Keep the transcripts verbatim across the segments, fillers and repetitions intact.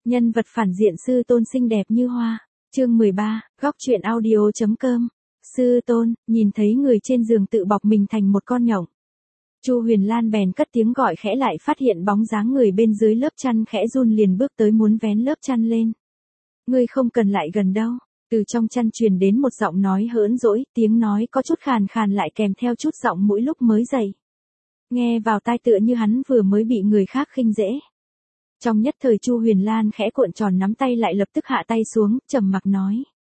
Nhân vật phản diện sư tôn xinh đẹp như hoa. Chương mười ba, góc truyện audio.com. Sư tôn, nhìn thấy người trên giường tự bọc mình thành một con nhộng. Chu Huyền Lan bèn cất tiếng gọi khẽ, lại phát hiện bóng dáng người bên dưới lớp chăn, khẽ run liền bước tới muốn vén lớp chăn lên. Ngươi không cần lại gần đâu. Từ trong chăn truyền đến một giọng nói hớn dỗi, tiếng nói có chút khàn khàn lại kèm theo chút giọng mũi lúc mới dậy. Nghe vào tai tựa như hắn vừa mới bị người khác khinh dễ. Trong nhất thời Chu Huyền Lan khẽ cuộn tròn nắm tay, lại lập tức hạ tay xuống, trầm mặc nói.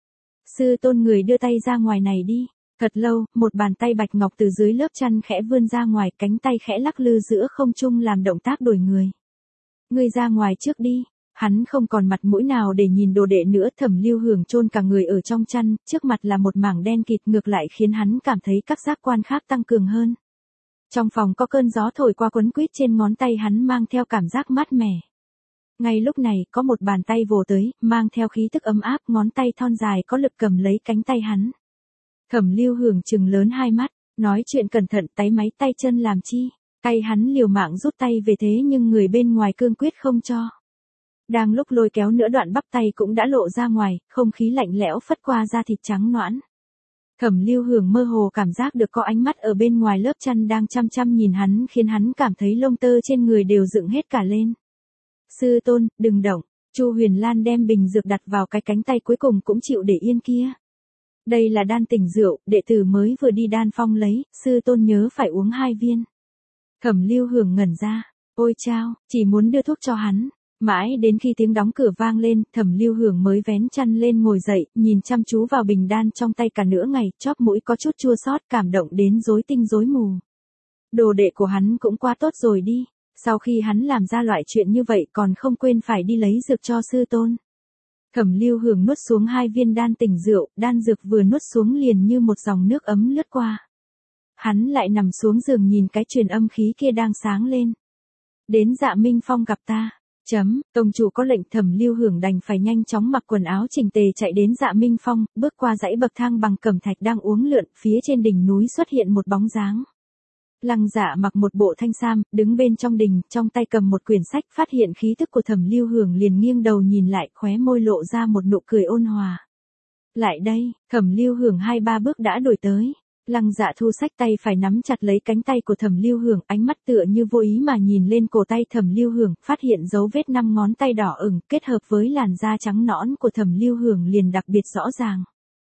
Sư tôn, người đưa tay ra ngoài này đi. Thật lâu, một bàn tay bạch ngọc từ dưới lớp chăn khẽ vươn ra ngoài, cánh tay khẽ lắc lư giữa không trung làm động tác đổi người. Ngươi ra ngoài trước đi. Hắn không còn mặt mũi nào để nhìn đồ đệ nữa. Thẩm Lưu Hưởng chôn cả người ở trong chăn, trước mặt là một mảng đen kịt, ngược lại khiến hắn cảm thấy các giác quan khác tăng cường hơn. Trong phòng có cơn gió thổi qua, quấn quýt trên ngón tay hắn mang theo cảm giác mát mẻ. Ngay lúc này, có một bàn tay vồ tới, mang theo khí tức ấm áp, ngón tay thon dài có lực cầm lấy cánh tay hắn. Thẩm Lưu Hưởng trừng lớn hai mắt, nói chuyện cẩn thận, táy máy tay chân làm chi. Tay hắn liều mạng rút tay về, thế nhưng người bên ngoài cương quyết không cho. Đang lúc lôi kéo nửa đoạn bắp tay cũng đã lộ ra ngoài, không khí lạnh lẽo phất qua da thịt trắng nõn. Thẩm Lưu Hưởng mơ hồ cảm giác được có ánh mắt ở bên ngoài lớp chăn đang chăm chăm nhìn hắn, khiến hắn cảm thấy lông tơ trên người đều dựng hết cả lên. Sư tôn, đừng động. Chu Huyền Lan đem bình dược đặt vào cái cánh tay cuối cùng cũng chịu để yên kia. Đây là đan tỉnh rượu, đệ tử mới vừa đi đan phong lấy, sư tôn nhớ phải uống hai viên. Thẩm Lưu Hưởng ngẩn ra, ôi chao, chỉ muốn đưa thuốc cho hắn. Mãi đến khi tiếng đóng cửa vang lên, Thẩm Lưu Hưởng mới vén chăn lên ngồi dậy, nhìn chăm chú vào bình đan trong tay cả nửa ngày, chóp mũi có chút chua xót, cảm động đến rối tinh rối mù. Đồ đệ của hắn cũng quá tốt rồi đi, sau khi hắn làm ra loại chuyện như vậy còn không quên phải đi lấy dược cho sư tôn. Thẩm Lưu Hưởng nuốt xuống hai viên đan tỉnh rượu, đan dược vừa nuốt xuống liền như một dòng nước ấm lướt qua. Hắn lại nằm xuống giường nhìn cái truyền âm khí kia đang sáng lên. Đến Dạ Minh Phong gặp ta. Chấm, tông chủ có lệnh. Thẩm Lưu Hưởng đành phải nhanh chóng mặc quần áo chỉnh tề chạy đến Dạ Minh Phong, bước qua dãy bậc thang bằng cẩm thạch đang uốn lượn, phía trên đỉnh núi xuất hiện một bóng dáng. Lăng Dạ mặc một bộ thanh sam, đứng bên trong đình, trong tay cầm một quyển sách, phát hiện khí tức của Thẩm Lưu Hưởng liền nghiêng đầu nhìn lại, khóe môi lộ ra một nụ cười ôn hòa. Lại đây. Thẩm Lưu Hưởng hai ba bước đã đuổi tới. Lăng Dạ thu sách tay phải nắm chặt lấy cánh tay của Thẩm Lưu Hưởng, ánh mắt tựa như vô ý mà nhìn lên cổ tay Thẩm Lưu Hưởng, phát hiện dấu vết năm ngón tay đỏ ửng, kết hợp với làn da trắng nõn của Thẩm Lưu Hưởng liền đặc biệt rõ ràng.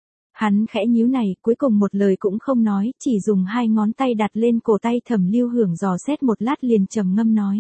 Hắn khẽ nhíu này, cuối cùng một lời cũng không nói, chỉ dùng hai ngón tay đặt lên cổ tay Thẩm Lưu Hưởng dò xét một lát liền trầm ngâm nói.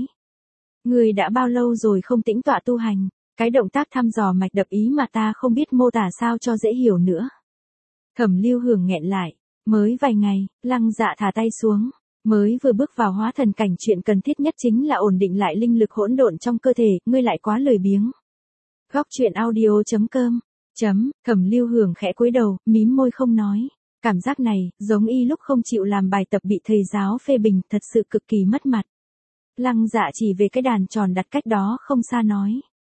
Người đã bao lâu rồi không tĩnh tọa tu hành? Cái động tác thăm dò mạch đập ý mà ta không biết mô tả sao cho dễ hiểu nữa. Thẩm Lưu Hưởng nghẹn lại. Mới vài ngày. Lăng Dạ thả tay xuống. Mới vừa bước vào hóa thần cảnh, chuyện cần thiết nhất chính là ổn định lại linh lực hỗn độn trong cơ thể, ngươi lại quá lười biếng. Góc truyện audio.com. Chấm, Thẩm Lưu Hưởng khẽ cúi đầu, mím môi không nói. Cảm giác này, giống y lúc không chịu làm bài tập bị thầy giáo phê bình, thật sự cực kỳ mất mặt. Lăng Dạ chỉ về cái đàn tròn đặt cách đó không xa nói.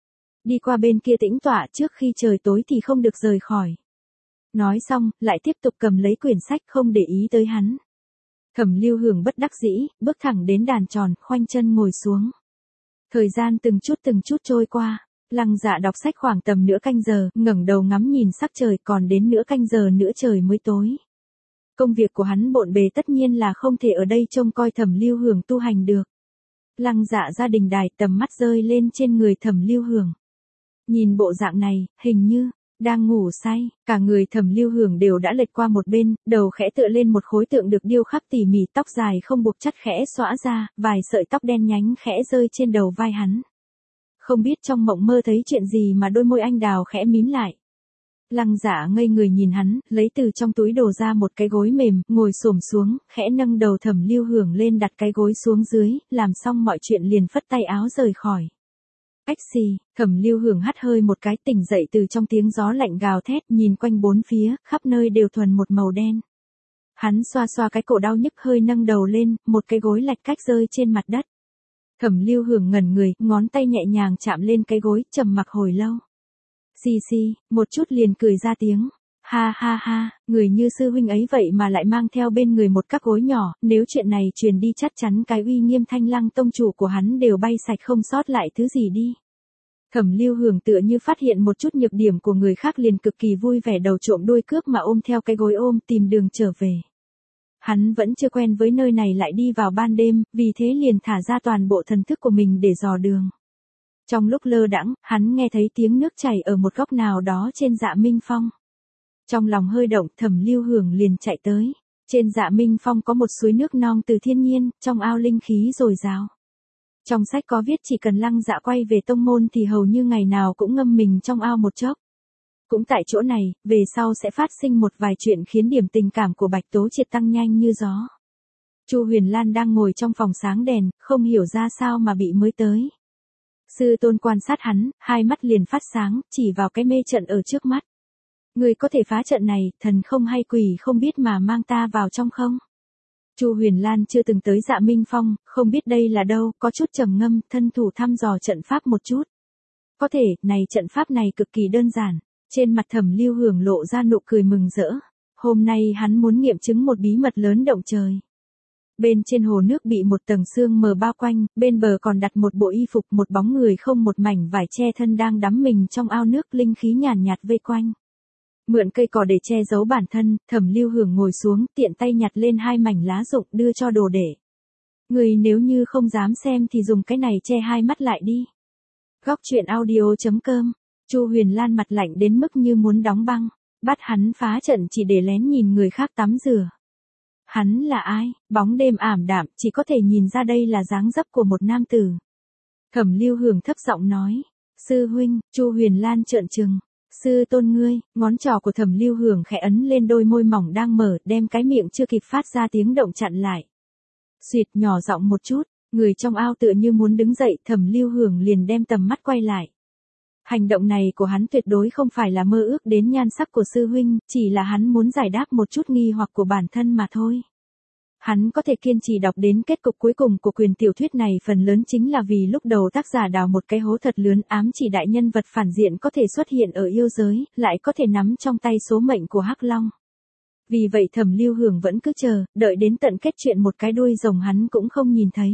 Đi qua bên kia tĩnh tọa, trước khi trời tối thì không được rời khỏi. Nói xong, lại tiếp tục cầm lấy quyển sách, không để ý tới hắn. Thẩm Lưu Hưởng bất đắc dĩ, bước thẳng đến đàn tròn, khoanh chân ngồi xuống. Thời gian từng chút từng chút trôi qua. Lăng Dạ đọc sách khoảng tầm nửa canh giờ, ngẩng đầu ngắm nhìn sắc trời, còn đến nửa canh giờ nữa trời mới tối. Công việc của hắn bộn bề, tất nhiên là không thể ở đây trông coi Thẩm Lưu Hưởng tu hành được. Lăng Dạ ra đình đài, tầm mắt rơi lên trên người Thẩm Lưu Hưởng. Nhìn bộ dạng này, hình như đang ngủ say. Cả người Thẩm Lưu Hưởng đều đã lệch qua một bên, đầu khẽ tựa lên một khối tượng được điêu khắc tỉ mỉ, tóc dài không buộc chắt khẽ xõa ra, vài sợi tóc đen nhánh khẽ rơi trên đầu vai hắn. Không biết trong mộng mơ thấy chuyện gì mà đôi môi anh đào khẽ mím lại. Lăng Dạ ngây người nhìn hắn, lấy từ trong túi đồ ra một cái gối mềm, ngồi xổm xuống, khẽ nâng đầu Thẩm Lưu Hưởng lên, đặt cái gối xuống dưới, làm xong mọi chuyện liền phất tay áo rời khỏi. Ách xì. Thẩm Lưu Hưởng hắt hơi một cái, tỉnh dậy từ trong tiếng gió lạnh gào thét, nhìn quanh bốn phía, khắp nơi đều thuần một màu đen. Hắn xoa xoa cái cổ đau nhức, hơi nâng đầu lên, một cái gối lạch cách rơi trên mặt đất. Thẩm Lưu Hưởng ngẩn người, ngón tay nhẹ nhàng chạm lên cái gối, trầm mặc hồi lâu. Xì xì, một chút liền cười ra tiếng. Ha ha ha, người như sư huynh ấy vậy mà lại mang theo bên người một các gối nhỏ, nếu chuyện này truyền đi chắc chắn cái uy nghiêm Thanh Lăng tông chủ của hắn đều bay sạch không sót lại thứ gì đi. Thẩm Lưu Hưởng tựa như phát hiện một chút nhược điểm của người khác liền cực kỳ vui vẻ đầu trộm đuôi cướp mà ôm theo cái gối ôm tìm đường trở về. Hắn vẫn chưa quen với nơi này lại đi vào ban đêm, vì thế liền thả ra toàn bộ thần thức của mình để dò đường. Trong lúc lơ đãng, hắn nghe thấy tiếng nước chảy ở một góc nào đó trên Dạ Minh Phong. Trong lòng hơi động, Thẩm Lưu Hưởng liền chạy tới. Trên Dạ Minh Phong có một suối nước non từ thiên nhiên, trong ao linh khí dồi dào. Trong sách có viết chỉ cần Lăng Dạ quay về tông môn thì hầu như ngày nào cũng ngâm mình trong ao một chốc. Cũng tại chỗ này, về sau sẽ phát sinh một vài chuyện khiến điểm tình cảm của Bạch Tố Triệt tăng nhanh như gió. Chu Huyền Lan đang ngồi trong phòng sáng đèn, không hiểu ra sao mà bị mới tới. Sư tôn quan sát hắn, hai mắt liền phát sáng, chỉ vào cái mê trận ở trước mắt. Người có thể phá trận này, thần không hay quỷ không biết mà mang ta vào trong không? Chu Huyền Lan chưa từng tới Dạ Minh Phong, không biết đây là đâu, có chút trầm ngâm, thân thủ thăm dò trận pháp một chút. Có thể, này trận pháp này cực kỳ đơn giản. Trên mặt Thẩm Lưu Hưởng lộ ra nụ cười mừng rỡ. Hôm nay hắn muốn nghiệm chứng một bí mật lớn động trời. Bên trên hồ nước bị một tầng sương mờ bao quanh, bên bờ còn đặt một bộ y phục, một bóng người không một mảnh vải che thân đang đắm mình trong ao nước, linh khí nhàn nhạt vây quanh. Mượn cây cỏ để che giấu bản thân, Thẩm Lưu Hưởng ngồi xuống, tiện tay nhặt lên hai mảnh lá rụng đưa cho đồ đệ. Người nếu như không dám xem thì dùng cái này che hai mắt lại đi. Góc truyện audio chấm com. Chu Huyền Lan mặt lạnh đến mức như muốn đóng băng, bắt hắn phá trận chỉ để lén nhìn người khác tắm rửa. Hắn là ai? Bóng đêm ảm đạm, chỉ có thể nhìn ra đây là dáng dấp của một nam tử. Thẩm Lưu Hưởng thấp giọng nói, sư huynh. Chu Huyền Lan trợn trừng, sư tôn ngươi. Ngón trỏ của Thẩm Lưu Hưởng khẽ ấn lên đôi môi mỏng đang mở, đem cái miệng chưa kịp phát ra tiếng động chặn lại. Xuyệt nhỏ giọng một chút, người trong ao tựa như muốn đứng dậy, Thẩm Lưu Hưởng liền đem tầm mắt quay lại. Hành động này của hắn tuyệt đối không phải là mơ ước đến nhan sắc của sư huynh, chỉ là hắn muốn giải đáp một chút nghi hoặc của bản thân mà thôi. Hắn có thể kiên trì đọc đến kết cục cuối cùng của quyền tiểu thuyết này phần lớn chính là vì lúc đầu tác giả đào một cái hố thật lớn, ám chỉ đại nhân vật phản diện có thể xuất hiện ở yêu giới, lại có thể nắm trong tay số mệnh của Hắc Long. Vì vậy Thẩm Lưu Hưởng vẫn cứ chờ, đợi đến tận kết chuyện một cái đuôi rồng hắn cũng không nhìn thấy.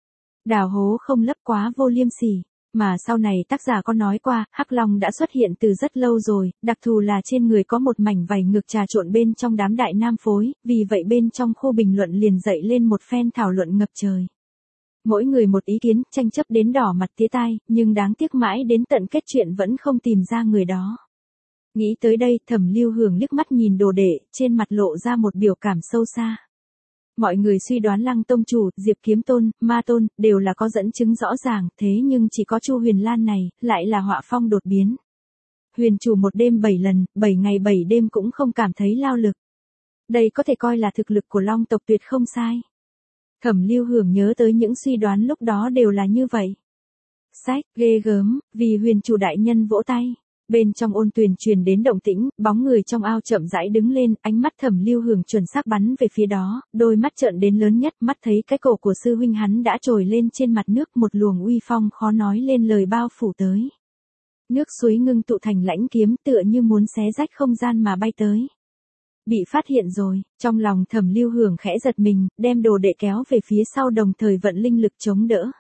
Đào hố không lấp quá vô liêm sỉ. Mà sau này tác giả có nói qua, Hắc Long đã xuất hiện từ rất lâu rồi, đặc thù là trên người có một mảnh vảy ngược trà trộn bên trong đám đại nam phối, vì vậy bên trong khu bình luận liền dậy lên một phen thảo luận ngập trời. Mỗi người một ý kiến, tranh chấp đến đỏ mặt tía tai, nhưng đáng tiếc mãi đến tận kết chuyện vẫn không tìm ra người đó. Nghĩ tới đây, Thẩm Lưu Hưởng liếc mắt nhìn đồ đệ, trên mặt lộ ra một biểu cảm sâu xa. Mọi người suy đoán Lăng tông chủ, Diệp Kiếm Tôn, Ma Tôn, đều là có dẫn chứng rõ ràng, thế nhưng chỉ có Chu Huyền Lan này, lại là họa phong đột biến. Huyền chủ một đêm bảy lần, bảy ngày bảy đêm cũng không cảm thấy lao lực. Đây có thể coi là thực lực của Long tộc tuyệt không sai. Thẩm Lưu Hưởng nhớ tới những suy đoán lúc đó đều là như vậy. Sách, ghê gớm, vì huyền chủ đại nhân vỗ tay. Bên trong ôn tuyền truyền đến động tĩnh, bóng người trong ao chậm rãi đứng lên, ánh mắt Thẩm Lưu Hưởng chuẩn xác bắn về phía đó, đôi mắt trợn đến lớn nhất, mắt thấy cái cổ của sư huynh hắn đã trồi lên trên mặt nước, một luồng uy phong khó nói lên lời bao phủ tới. Nước suối ngưng tụ thành lãnh kiếm tựa như muốn xé rách không gian mà bay tới. Bị phát hiện rồi, trong lòng Thẩm Lưu Hưởng khẽ giật mình, đem đồ đệ kéo về phía sau đồng thời vận linh lực chống đỡ.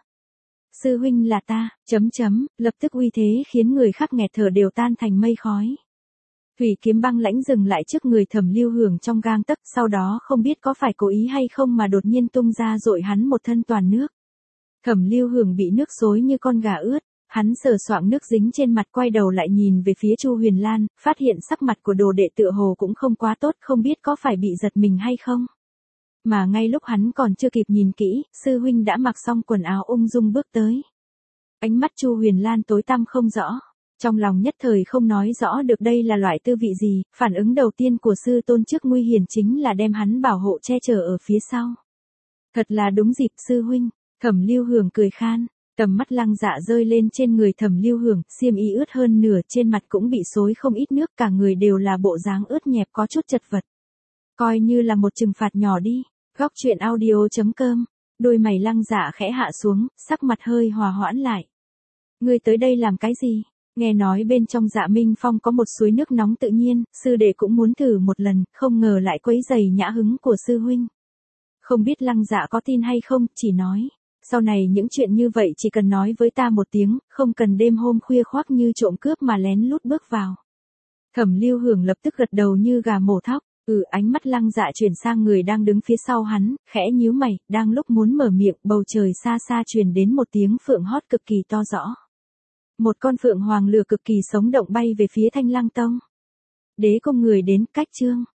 Sư huynh là ta, chấm chấm, lập tức uy thế khiến người khác nghẹt thở đều tan thành mây khói. Thủy kiếm băng lãnh dừng lại trước người Thẩm Lưu Hưởng trong gang tấc, sau đó không biết có phải cố ý hay không mà đột nhiên tung ra dội hắn một thân toàn nước. Thẩm Lưu Hưởng bị nước xối như con gà ướt, hắn sờ soạng nước dính trên mặt, quay đầu lại nhìn về phía Chu Huyền Lan, phát hiện sắc mặt của đồ đệ tựa hồ cũng không quá tốt, không biết có phải bị giật mình hay không. Mà ngay lúc hắn còn chưa kịp nhìn kỹ, sư huynh đã mặc xong quần áo ung dung bước tới. Ánh mắt Chu Huyền Lan tối tăm không rõ, trong lòng nhất thời không nói rõ được đây là loại tư vị gì, phản ứng đầu tiên của sư tôn trước nguy hiểm chính là đem hắn bảo hộ che chở ở phía sau. Thật là đúng dịp sư huynh. Thẩm Lưu Hưởng cười khan, tầm mắt Lăng Dạ rơi lên trên người Thẩm Lưu Hưởng, xiêm y ướt hơn nửa, trên mặt cũng bị xối không ít nước, cả người đều là bộ dáng ướt nhẹp có chút chật vật. Coi như là một trừng phạt nhỏ đi. Góc truyện audio chấm com. Đôi mày Lăng Dạ khẽ hạ xuống, sắc mặt hơi hòa hoãn lại. Ngươi tới đây làm cái gì? Nghe nói bên trong Dạ Minh Phong có một suối nước nóng tự nhiên, sư đệ cũng muốn thử một lần, không ngờ lại quấy rầy nhã hứng của sư huynh. Không biết Lăng Dạ có tin hay không, chỉ nói. Sau này những chuyện như vậy chỉ cần nói với ta một tiếng, không cần đêm hôm khuya khoác như trộm cướp mà lén lút bước vào. Thẩm Lưu Hưởng lập tức gật đầu như gà mổ thóc. Ừ, ánh mắt Lăng Dạ chuyển sang người đang đứng phía sau hắn, khẽ nhíu mày, đang lúc muốn mở miệng, bầu trời xa xa truyền đến một tiếng phượng hót cực kỳ to rõ. Một con phượng hoàng lửa cực kỳ sống động bay về phía Thanh Lăng Tông. Đế cung người đến, cách chương.